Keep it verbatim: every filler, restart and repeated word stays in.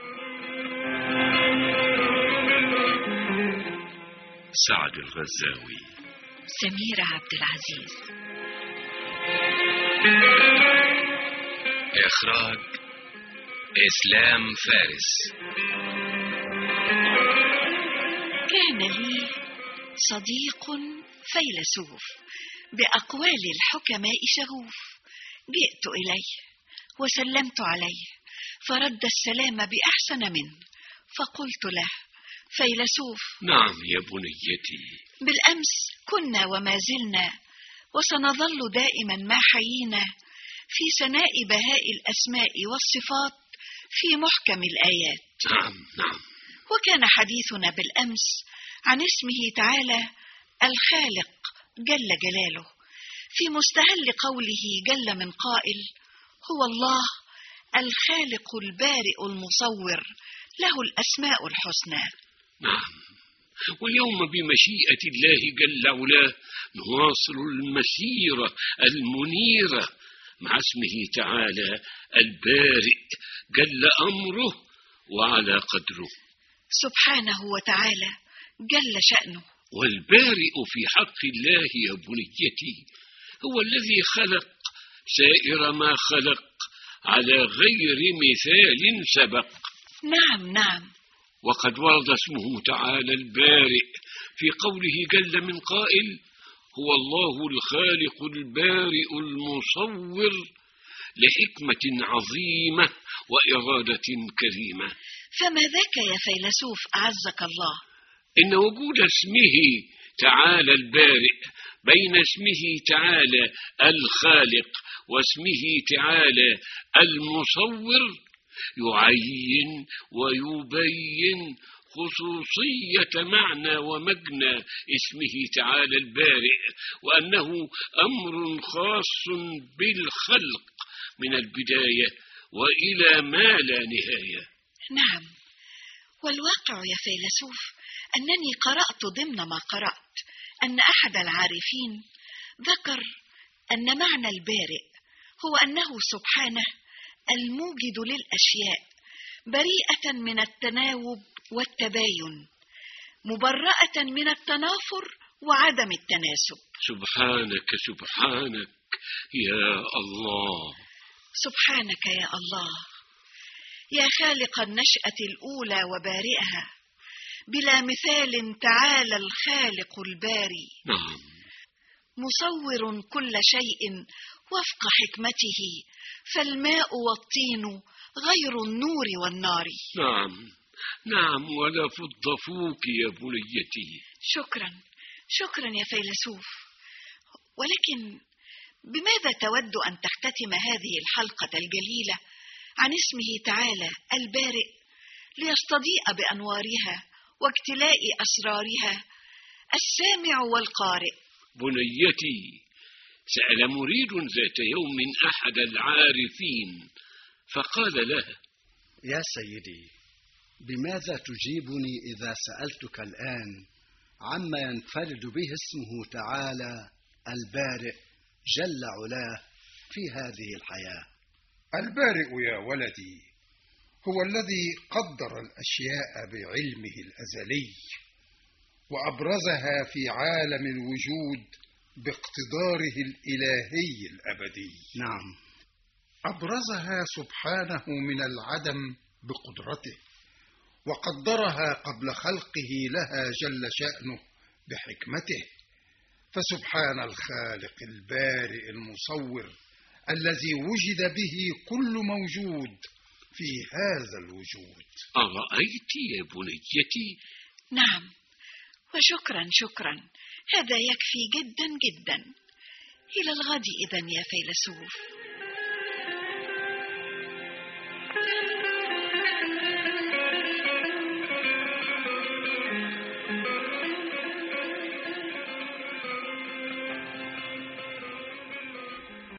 سعد الغزاوي. سميرة عبد العزيز. إخراج إسلام فارس. كان لي صديق فيلسوف بأقوال الحكماء شغوف. جئت إليه وسلمت عليه فرد السلام بأحسن منه، فقلت له: فيلسوف. نعم يا بنيتي. بالأمس كنا وما زلنا وسنظل دائما ما حيينا في ثناء بهاء الأسماء والصفات في محكم الآيات. نعم نعم. وكان حديثنا بالأمس عن اسمه تعالى الخالق جل جلاله، في مستهل قوله جل من قائل: هو الله الخالق البارئ المصور له الأسماء الحسنى. نعم. واليوم بمشيئة الله جل علاه نواصل المسيرة المنيرة مع اسمه تعالى البارئ جل أمره وعلى قدره سبحانه وتعالى جل شأنه. والبارئ في حق الله يا بنيتي هو الذي خلق سائر ما خلق على غير مثال سبق. نعم نعم. وقد ورد اسمه تعالى البارئ في قوله جل من قائل: هو الله الخالق البارئ المصور لحكمة عظيمة وإرادة كريمة. فما ذاك يا فيلسوف أعزك الله؟ إن وجود اسمه تعالى البارئ بين اسمه تعالى الخالق واسمه تعالى المصور يعين ويبين خصوصية معنى ومجنى اسمه تعالى البارئ، وأنه أمر خاص بالخلق من البداية وإلى ما لا نهاية. نعم. والواقع يا فيلسوف أنني قرأت ضمن ما قرأت أن أحد العارفين ذكر أن معنى البارئ هو أنه سبحانه الموجد للأشياء بريئة من التناوب والتباين، مبرأة من التنافر وعدم التناسب. سبحانك سبحانك يا الله. سبحانك يا الله يا خالق النشأة الأولى وبارئها، بلا مثال تعالى الخالق الباري. نعم. مصور كل شيء وفق حكمته، فالماء والطين غير النور والنار. نعم نعم. ولا فض فوك يا بنيتي. شكرا شكرا يا فيلسوف. ولكن بماذا تود أن تختتم هذه الحلقة الجليلة عن اسمه تعالى البارئ ليستضيء بأنوارها واجتلاء أسرارها السامع والقارئ؟ بنيتي، سأل مريد ذات يوم أحد العارفين فقال له: يا سيدي، بماذا تجيبني إذا سألتك الآن عما ينفرد به اسمه تعالى البارئ جل علاه في هذه الحياة؟ البارئ يا ولدي هو الذي قدر الأشياء بعلمه الأزلي وأبرزها في عالم الوجود باقتداره الإلهي الأبدي. نعم. أبرزها سبحانه من العدم بقدرته، وقدرها قبل خلقه لها جل شأنه بحكمته. فسبحان الخالق البارئ المصور الذي وجد به كل موجود في هذا الوجود. أرأيت يا بنيتي؟ نعم. وشكرا شكرا، هذا يكفي جدا جدا. إلى الغد إذن يا فيلسوف.